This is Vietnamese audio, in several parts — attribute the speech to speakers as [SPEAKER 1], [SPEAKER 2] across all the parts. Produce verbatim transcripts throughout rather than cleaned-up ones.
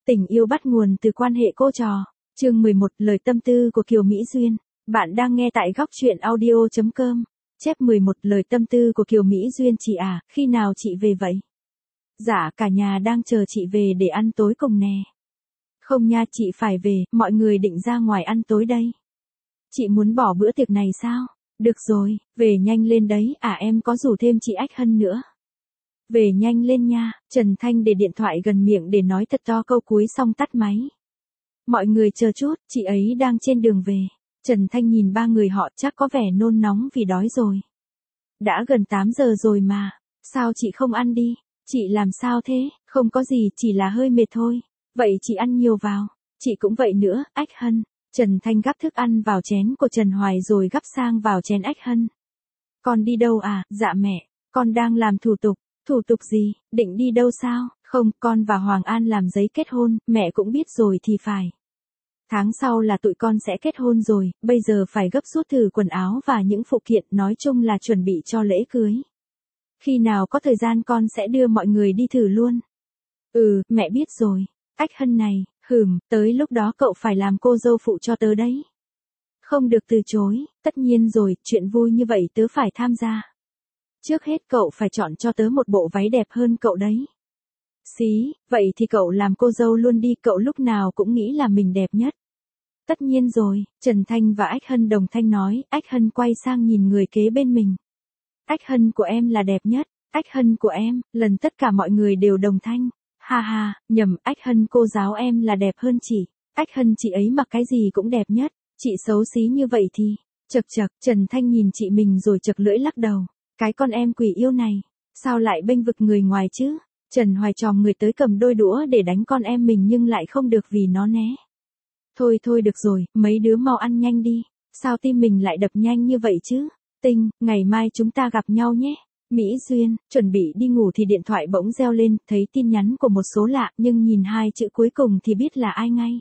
[SPEAKER 1] Tình yêu bắt nguồn từ quan hệ cô trò. Chương mười một, lời tâm tư của Kiều Mỹ Duyên. Bạn đang nghe tại góc truyện audio chấm com. Chép mười một, lời tâm tư của Kiều Mỹ Duyên. Chị à, khi nào chị về vậy? Dạ, cả nhà đang chờ chị về để ăn tối cùng nè. Không nha, chị phải về, mọi người định ra ngoài ăn tối đây. Chị muốn bỏ bữa tiệc này sao? Được rồi, về nhanh lên đấy, à em có rủ thêm chị Ách Hân nữa. Về nhanh lên nha. Trần Thanh để điện thoại gần miệng để nói thật to câu cuối xong tắt máy. Mọi người chờ chút, chị ấy đang trên đường về. Trần Thanh nhìn ba người họ chắc có vẻ nôn nóng vì đói rồi. Đã gần tám giờ rồi mà, sao chị không ăn đi? Chị làm sao thế? Không có gì, chỉ là hơi mệt thôi. Vậy chị ăn nhiều vào. Chị cũng vậy nữa, Ách Hân. Trần Thanh gắp thức ăn vào chén của Trần Hoài rồi gắp sang vào chén Ách Hân. Con đi đâu à? Dạ mẹ, con đang làm thủ tục. Thủ tục gì? Định đi đâu sao? Không, con và Hoàng An làm giấy kết hôn, mẹ cũng biết rồi thì phải. Tháng sau là tụi con sẽ kết hôn rồi, bây giờ phải gấp rút thử quần áo và những phụ kiện, nói chung là chuẩn bị cho lễ cưới. Khi nào có thời gian con sẽ đưa mọi người đi thử luôn. Ừ, mẹ biết rồi. Ách Hân này, hừm, tới lúc đó cậu phải làm cô dâu phụ cho tớ đấy. Không được từ chối, tất nhiên rồi, chuyện vui như vậy tớ phải tham gia. Trước hết cậu phải chọn cho tớ một bộ váy đẹp hơn cậu đấy. Xí, vậy thì cậu làm cô dâu luôn đi, cậu lúc nào cũng nghĩ là mình đẹp nhất. Tất nhiên rồi, Trần Thanh và Ách Hân đồng thanh nói. Ách Hân quay sang nhìn người kế bên mình. Ách Hân của em là đẹp nhất. Ách Hân của em, lần tất cả mọi người đều đồng thanh. Ha ha, nhầm, Ách Hân cô giáo em là đẹp hơn chị. Ách Hân chị ấy mặc cái gì cũng đẹp nhất. Chị xấu xí như vậy thì. Chật chật, Trần Thanh nhìn chị mình rồi chật lưỡi lắc đầu. Cái con em quỷ yêu này, sao lại bênh vực người ngoài chứ? Trần Hoài chòm người tới cầm đôi đũa để đánh con em mình nhưng lại không được vì nó né. Thôi thôi được rồi, mấy đứa mau ăn nhanh đi. Sao tim mình lại đập nhanh như vậy chứ? Tinh, ngày mai chúng ta gặp nhau nhé. Mỹ Duyên, chuẩn bị đi ngủ thì điện thoại bỗng reo lên, thấy tin nhắn của một số lạ nhưng nhìn hai chữ cuối cùng thì biết là ai ngay.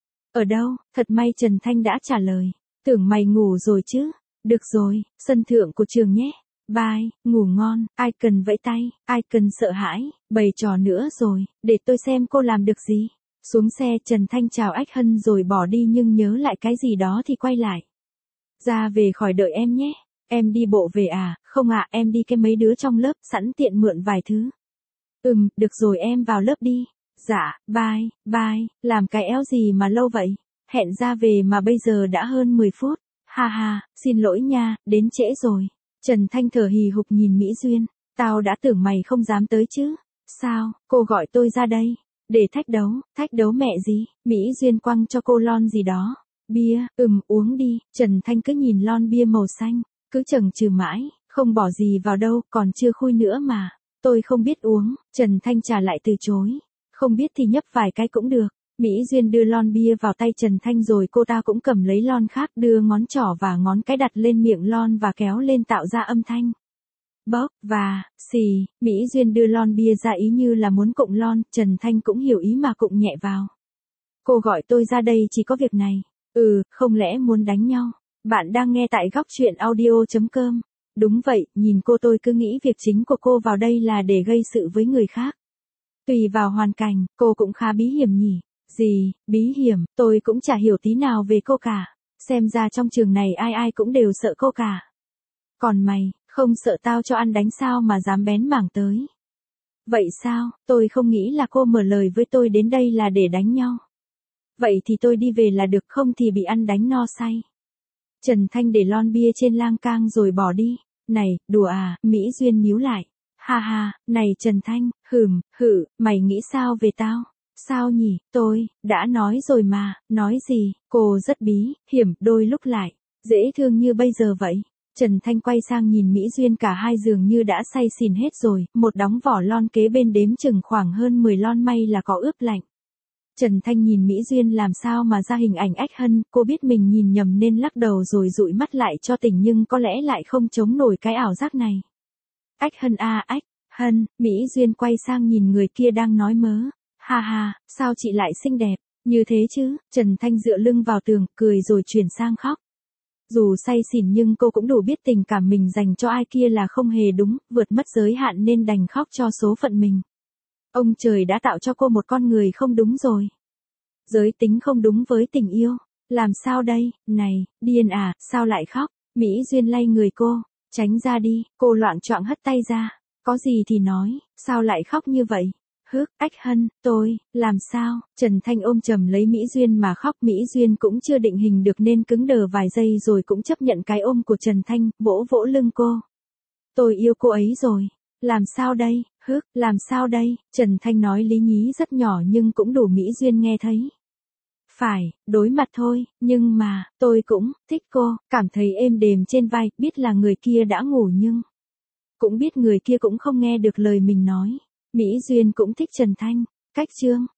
[SPEAKER 1] Ở đâu? Thật may Trần Thanh đã trả lời. Tưởng mày ngủ rồi chứ? Được rồi, sân thượng của trường nhé. Bye, ngủ ngon, ai cần vẫy tay, ai cần sợ hãi, bày trò nữa rồi, để tôi xem cô làm được gì. Xuống xe Trần Thanh chào Ách Hân rồi bỏ đi nhưng nhớ lại cái gì đó thì quay lại. Ra về khỏi đợi em nhé, em đi bộ về à, không ạ em đi kem mấy đứa trong lớp sẵn tiện mượn vài thứ. Ừm, được rồi em vào lớp đi. Dạ, bye, bye, làm cái éo gì mà lâu vậy, hẹn ra về mà bây giờ đã hơn mười phút, ha ha, xin lỗi nha, đến trễ rồi. Trần Thanh thở hì hục nhìn Mỹ Duyên, tao đã tưởng mày không dám tới chứ. Sao, cô gọi tôi ra đây, để thách đấu, thách đấu mẹ gì, Mỹ Duyên quăng cho cô lon gì đó. Bia, ừm uống đi, Trần Thanh cứ nhìn lon bia màu xanh, cứ chần chừ mãi, không bỏ gì vào đâu, còn chưa khui nữa mà. Tôi không biết uống, Trần Thanh trả lại từ chối. Không biết thì nhấp vài cái cũng được. Mỹ Duyên đưa lon bia vào tay Trần Thanh rồi cô ta cũng cầm lấy lon khác đưa ngón trỏ và ngón cái đặt lên miệng lon và kéo lên tạo ra âm thanh. Bốc, và, xì, Mỹ Duyên đưa lon bia ra ý như là muốn cụng lon, Trần Thanh cũng hiểu ý mà cụng nhẹ vào. Cô gọi tôi ra đây chỉ có việc này. Ừ, không lẽ muốn đánh nhau? Bạn đang nghe tại góc truyện audio chấm com. Đúng vậy, nhìn cô tôi cứ nghĩ việc chính của cô vào đây là để gây sự với người khác. Tùy vào hoàn cảnh, cô cũng khá bí hiểm nhỉ. Gì, bí hiểm, tôi cũng chả hiểu tí nào về cô cả. Xem ra trong trường này ai ai cũng đều sợ cô cả. Còn mày, không sợ tao cho ăn đánh sao mà dám bén mảng tới. Vậy sao, tôi không nghĩ là cô mở lời với tôi đến đây là để đánh nhau. Vậy thì tôi đi về là được, không thì bị ăn đánh no say. Trần Thanh để lon bia trên lang cang rồi bỏ đi. Này, đùa à, Mỹ Duyên nhíu lại. Ha ha, này Trần Thanh, hừm, hử, mày nghĩ sao về tao? Sao nhỉ, tôi, đã nói rồi mà, nói gì, cô rất bí, hiểm, đôi lúc lại, dễ thương như bây giờ vậy. Trần Thanh quay sang nhìn Mỹ Duyên, cả hai dường như đã say xỉn hết rồi, một đóng vỏ lon kế bên đếm chừng khoảng hơn mười lon, may là có ướp lạnh. Trần Thanh nhìn Mỹ Duyên làm sao mà ra hình ảnh Ách Hân, cô biết mình nhìn nhầm nên lắc đầu rồi dụi mắt lại cho tỉnh nhưng có lẽ lại không chống nổi cái ảo giác này. Ách Hân à, Ách Hân, Mỹ Duyên quay sang nhìn người kia đang nói mớ. Ha ha, sao chị lại xinh đẹp, như thế chứ, Trần Thanh dựa lưng vào tường, cười rồi chuyển sang khóc. Dù say xỉn nhưng cô cũng đủ biết tình cảm mình dành cho ai kia là không hề đúng, vượt mất giới hạn nên đành khóc cho số phận mình. Ông trời đã tạo cho cô một con người không đúng rồi. Giới tính không đúng với tình yêu. Làm sao đây, này, điên à, sao lại khóc? Mỹ Duyên lay người cô, tránh ra đi, cô loạng choạng hất tay ra. Có gì thì nói, sao lại khóc như vậy? Hức, Ách Hân, tôi, làm sao? Trần Thanh ôm chầm lấy Mỹ Duyên mà khóc. Mỹ Duyên cũng chưa định hình được nên cứng đờ vài giây rồi cũng chấp nhận cái ôm của Trần Thanh, vỗ vỗ lưng cô. Tôi yêu cô ấy rồi. Làm sao đây? Hức, làm sao đây? Trần Thanh nói lý nhí rất nhỏ nhưng cũng đủ Mỹ Duyên nghe thấy. Phải, đối mặt thôi, nhưng mà, tôi cũng, thích cô, cảm thấy êm đềm trên vai, biết là người kia đã ngủ nhưng, cũng biết người kia cũng không nghe được lời mình nói. Mỹ Duyên cũng thích Trần Thanh. Cách chương